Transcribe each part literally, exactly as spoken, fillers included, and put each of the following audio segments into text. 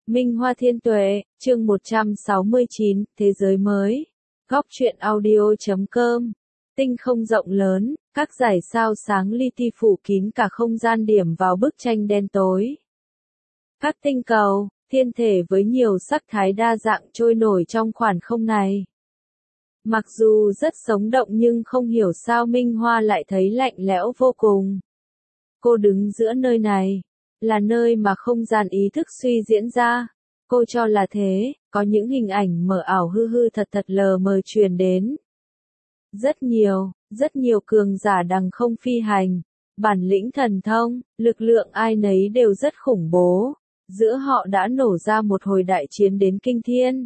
Minh Hoa Thiên Tuệ, chương một trăm sáu mươi chín, Thế giới mới. Góc truyện audio chấm com. Tinh không rộng lớn, các dải sao sáng li ti phủ kín cả không gian điểm vào bức tranh đen tối. Các tinh cầu, thiên thể với nhiều sắc thái đa dạng trôi nổi trong khoảng không này. Mặc dù rất sống động nhưng không hiểu sao Minh Hoa lại thấy lạnh lẽo vô cùng. Cô đứng giữa nơi này, là nơi mà không gian ý thức suy diễn ra. Cô cho là thế, có những hình ảnh mờ ảo hư hư thật thật lờ mờ truyền đến. Rất nhiều, rất nhiều cường giả đằng không phi hành, bản lĩnh thần thông, lực lượng ai nấy đều rất khủng bố. Giữa họ đã nổ ra một hồi đại chiến đến kinh thiên.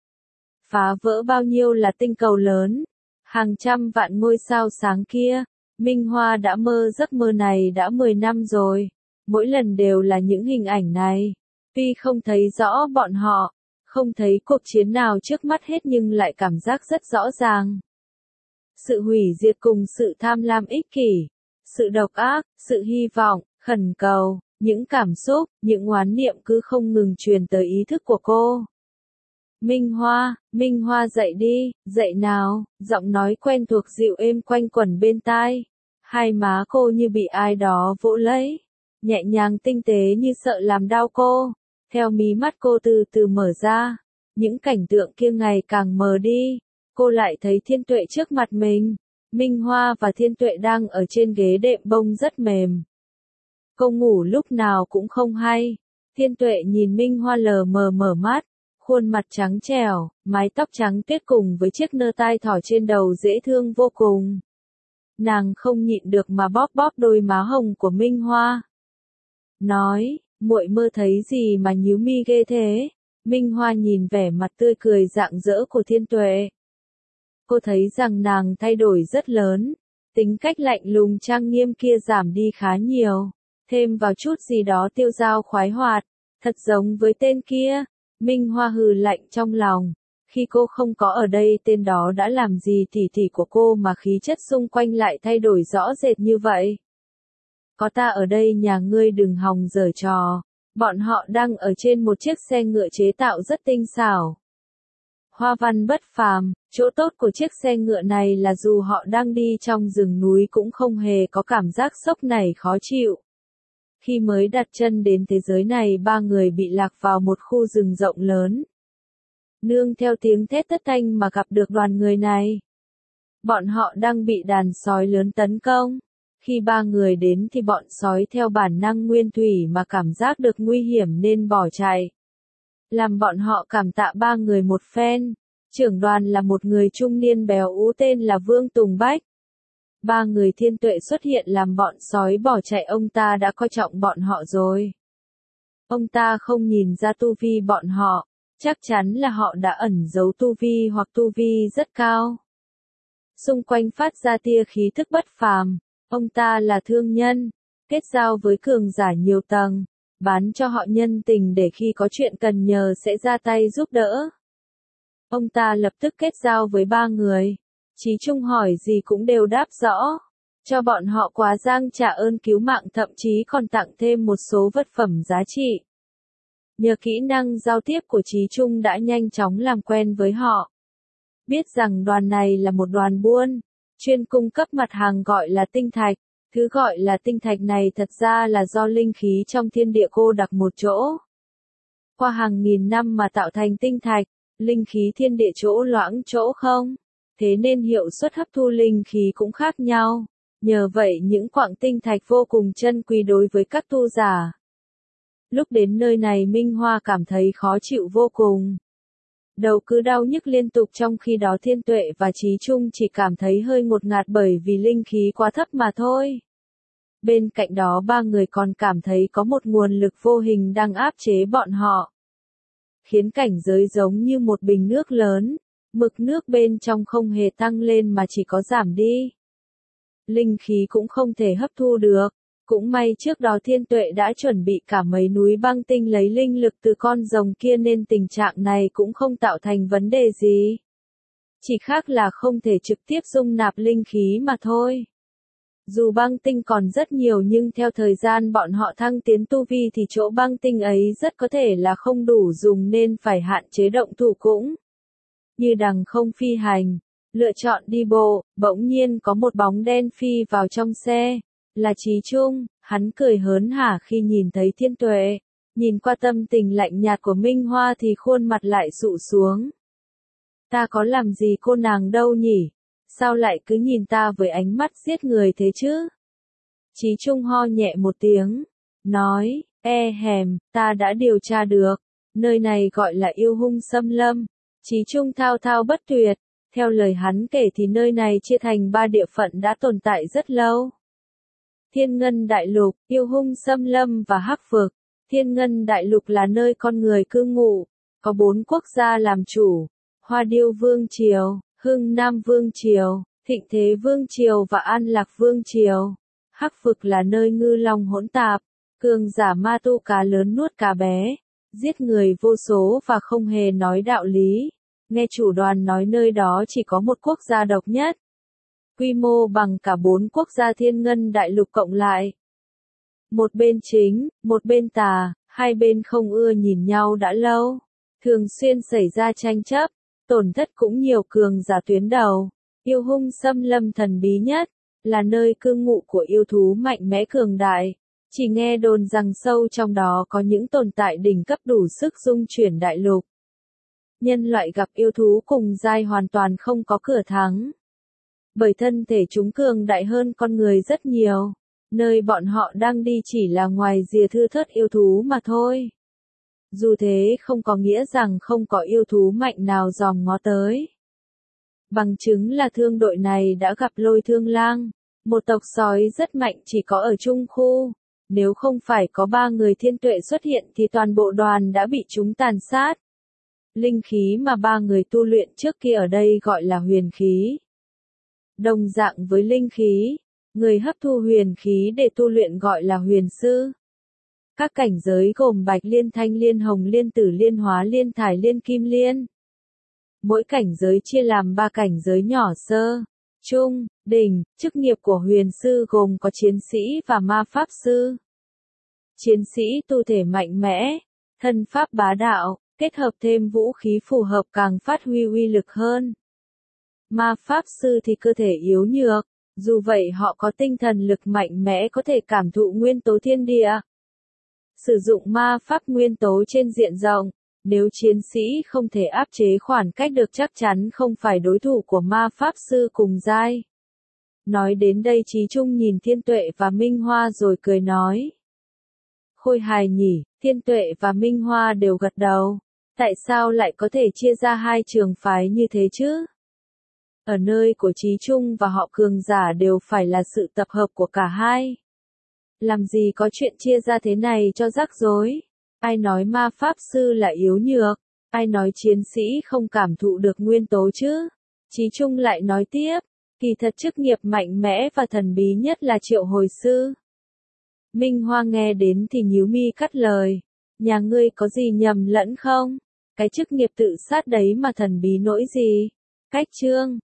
Phá vỡ bao nhiêu là tinh cầu lớn, hàng trăm vạn ngôi sao sáng kia. Minh Hoa đã mơ giấc mơ này đã mười năm rồi. Mỗi lần đều là những hình ảnh này. Tuy không thấy rõ bọn họ, không thấy cuộc chiến nào trước mắt hết nhưng lại cảm giác rất rõ ràng. Sự hủy diệt cùng sự tham lam ích kỷ, sự độc ác, sự hy vọng, khẩn cầu, những cảm xúc, những oán niệm cứ không ngừng truyền tới ý thức của cô. Minh Hoa, Minh Hoa dậy đi, dậy nào, giọng nói quen thuộc dịu êm quanh quẩn bên tai. Hai má cô như bị ai đó vỗ lấy, nhẹ nhàng tinh tế như sợ làm đau cô. Theo mí mắt cô từ từ mở ra, những cảnh tượng kia ngày càng mờ đi, cô lại thấy Thiên Tuệ trước mặt mình. Minh Hoa và Thiên Tuệ đang ở trên ghế đệm bông rất mềm. Cô ngủ lúc nào cũng không hay. Thiên Tuệ nhìn Minh Hoa lờ mờ mở mắt, khuôn mặt trắng trẻo, mái tóc trắng tuyết cùng với chiếc nơ tai thỏ trên đầu dễ thương vô cùng. Nàng không nhịn được mà bóp bóp đôi má hồng của Minh Hoa. Nói, muội mơ thấy gì mà nhíu mi ghê thế? Minh Hoa nhìn vẻ mặt tươi cười rạng rỡ của Thiên Tuệ. Cô thấy rằng nàng thay đổi rất lớn, tính cách lạnh lùng trang nghiêm kia giảm đi khá nhiều, thêm vào chút gì đó tiêu dao khoái hoạt, thật giống với tên kia. Minh Hoa hừ lạnh trong lòng, khi cô không có ở đây tên đó đã làm gì tỉ tỉ của cô mà khí chất xung quanh lại thay đổi rõ rệt như vậy. Có ta ở đây nhà ngươi đừng hòng giở trò. Bọn họ đang ở trên một chiếc xe ngựa chế tạo rất tinh xảo. Hoa văn bất phàm, chỗ tốt của chiếc xe ngựa này là dù họ đang đi trong rừng núi cũng không hề có cảm giác sốc nảy khó chịu. Khi mới đặt chân đến thế giới này ba người bị lạc vào một khu rừng rộng lớn. Nương theo tiếng thét thất thanh mà gặp được đoàn người này. Bọn họ đang bị đàn sói lớn tấn công. Khi ba người đến thì bọn sói theo bản năng nguyên thủy mà cảm giác được nguy hiểm nên bỏ chạy. Làm bọn họ cảm tạ ba người một phen. Trưởng đoàn là một người trung niên béo ú tên là Vương Tùng Bách. Ba người Thiên Tuệ xuất hiện làm bọn sói bỏ chạy, ông ta đã coi trọng bọn họ rồi. Ông ta không nhìn ra tu vi bọn họ, chắc chắn là họ đã ẩn giấu tu vi hoặc tu vi rất cao. Xung quanh phát ra tia khí thức bất phàm. Ông ta là thương nhân, kết giao với cường giả nhiều tầng, bán cho họ nhân tình để khi có chuyện cần nhờ sẽ ra tay giúp đỡ. Ông ta lập tức kết giao với ba người. Chí Trung hỏi gì cũng đều đáp rõ, cho bọn họ quá giang trả ơn cứu mạng, thậm chí còn tặng thêm một số vật phẩm giá trị. Nhờ kỹ năng giao tiếp của Chí Trung đã nhanh chóng làm quen với họ. Biết rằng đoàn này là một đoàn buôn, chuyên cung cấp mặt hàng gọi là tinh thạch. Thứ gọi là tinh thạch này thật ra là do linh khí trong thiên địa cô đặc một chỗ. Qua hàng nghìn năm mà tạo thành tinh thạch, linh khí thiên địa chỗ loãng chỗ không. Thế nên hiệu suất hấp thu linh khí cũng khác nhau. Nhờ vậy những quặng tinh thạch vô cùng chân quý đối với các tu giả. Lúc đến nơi này Minh Hoa cảm thấy khó chịu vô cùng. Đầu cứ đau nhức liên tục, trong khi đó Thiên Tuệ và Chí Trung chỉ cảm thấy hơi ngột ngạt bởi vì linh khí quá thấp mà thôi. Bên cạnh đó ba người còn cảm thấy có một nguồn lực vô hình đang áp chế bọn họ. Khiến cảnh giới giống như một bình nước lớn, mực nước bên trong không hề tăng lên mà chỉ có giảm đi. Linh khí cũng không thể hấp thu được. Cũng may trước đó Thiên Tuệ đã chuẩn bị cả mấy núi băng tinh lấy linh lực từ con rồng kia nên tình trạng này cũng không tạo thành vấn đề gì. Chỉ khác là không thể trực tiếp dung nạp linh khí mà thôi. Dù băng tinh còn rất nhiều nhưng theo thời gian bọn họ thăng tiến tu vi thì chỗ băng tinh ấy rất có thể là không đủ dùng nên phải hạn chế động thủ cũng. Như đằng không phi hành, lựa chọn đi bộ, bỗng nhiên có một bóng đen phi vào trong xe, là Chí Trung, hắn cười hớn hả khi nhìn thấy Thiên Tuệ, nhìn qua tâm tình lạnh nhạt của Minh Hoa thì khuôn mặt lại sụ xuống. Ta có làm gì cô nàng đâu nhỉ? Sao lại cứ nhìn ta với ánh mắt giết người thế chứ? Chí Trung ho nhẹ một tiếng, nói, e hèm, ta đã điều tra được, nơi này gọi là yêu hung xâm lâm. Chí Trung thao thao bất tuyệt, theo lời hắn kể thì nơi này chia thành ba địa phận đã tồn tại rất lâu. Thiên Ngân Đại Lục, yêu hung xâm lâm và Hắc Vực. Thiên Ngân Đại Lục là nơi con người cư ngụ, có bốn quốc gia làm chủ, Hoa Điêu Vương Triều, Hưng Nam Vương Triều, Thịnh Thế Vương Triều và An Lạc Vương Triều. Hắc Vực là nơi ngư long hỗn tạp, cường giả ma tu cá lớn nuốt cá bé, giết người vô số và không hề nói đạo lý. Nghe chủ đoàn nói nơi đó chỉ có một quốc gia độc nhất. Quy mô bằng cả bốn quốc gia Thiên Ngân Đại Lục cộng lại. Một bên chính, một bên tà, hai bên không ưa nhìn nhau đã lâu. Thường xuyên xảy ra tranh chấp, tổn thất cũng nhiều cường giả tuyến đầu. Yêu hung xâm lâm thần bí nhất, là nơi cư ngụ của yêu thú mạnh mẽ cường đại. Chỉ nghe đồn rằng sâu trong đó có những tồn tại đỉnh cấp đủ sức dung chuyển đại lục. Nhân loại gặp yêu thú cùng giai hoàn toàn không có cửa thắng. Bởi thân thể chúng cường đại hơn con người rất nhiều. Nơi bọn họ đang đi chỉ là ngoài rìa thưa thớt yêu thú mà thôi. Dù thế không có nghĩa rằng không có yêu thú mạnh nào dòm ngó tới. Bằng chứng là thương đội này đã gặp Lôi Thương Lang, một tộc sói rất mạnh chỉ có ở Trung Khu. Nếu không phải có ba người Thiên Tuệ xuất hiện thì toàn bộ đoàn đã bị chúng tàn sát. Linh khí mà ba người tu luyện trước kia ở đây gọi là huyền khí. Đồng dạng với linh khí, người hấp thu huyền khí để tu luyện gọi là huyền sư. Các cảnh giới gồm Bạch Liên, Thanh Liên, Hồng Liên, Tử Liên, Hóa Liên, Thải Liên, Kim Liên. Mỗi cảnh giới chia làm ba cảnh giới nhỏ: sơ, trung, đỉnh. Chức nghiệp của huyền sư gồm có chiến sĩ và ma pháp sư. Chiến sĩ tu thể mạnh mẽ, thân pháp bá đạo, kết hợp thêm vũ khí phù hợp càng phát huy uy lực hơn. Ma pháp sư thì cơ thể yếu nhược, dù vậy họ có tinh thần lực mạnh mẽ có thể cảm thụ nguyên tố thiên địa. Sử dụng ma pháp nguyên tố trên diện rộng, nếu chiến sĩ không thể áp chế khoảng cách được chắc chắn không phải đối thủ của ma pháp sư cùng giai. Nói đến đây Chí Trung nhìn Thiên Tuệ và Minh Hoa rồi cười nói. Khôi hài nhỉ, Thiên Tuệ và Minh Hoa đều gật đầu. Tại sao lại có thể chia ra hai trường phái như thế chứ? Ở nơi của Chí Trung và họ cường giả đều phải là sự tập hợp của cả hai. Làm gì có chuyện chia ra thế này cho rắc rối? Ai nói ma pháp sư là yếu nhược? Ai nói chiến sĩ không cảm thụ được nguyên tố chứ? Chí Trung lại nói tiếp, kỳ thật chức nghiệp mạnh mẽ và thần bí nhất là triệu hồi sư. Minh Hoa nghe đến thì nhíu mi cắt lời, nhà ngươi có gì nhầm lẫn không? Cái chức nghiệp tự sát đấy mà thần bí nỗi gì? Cách chương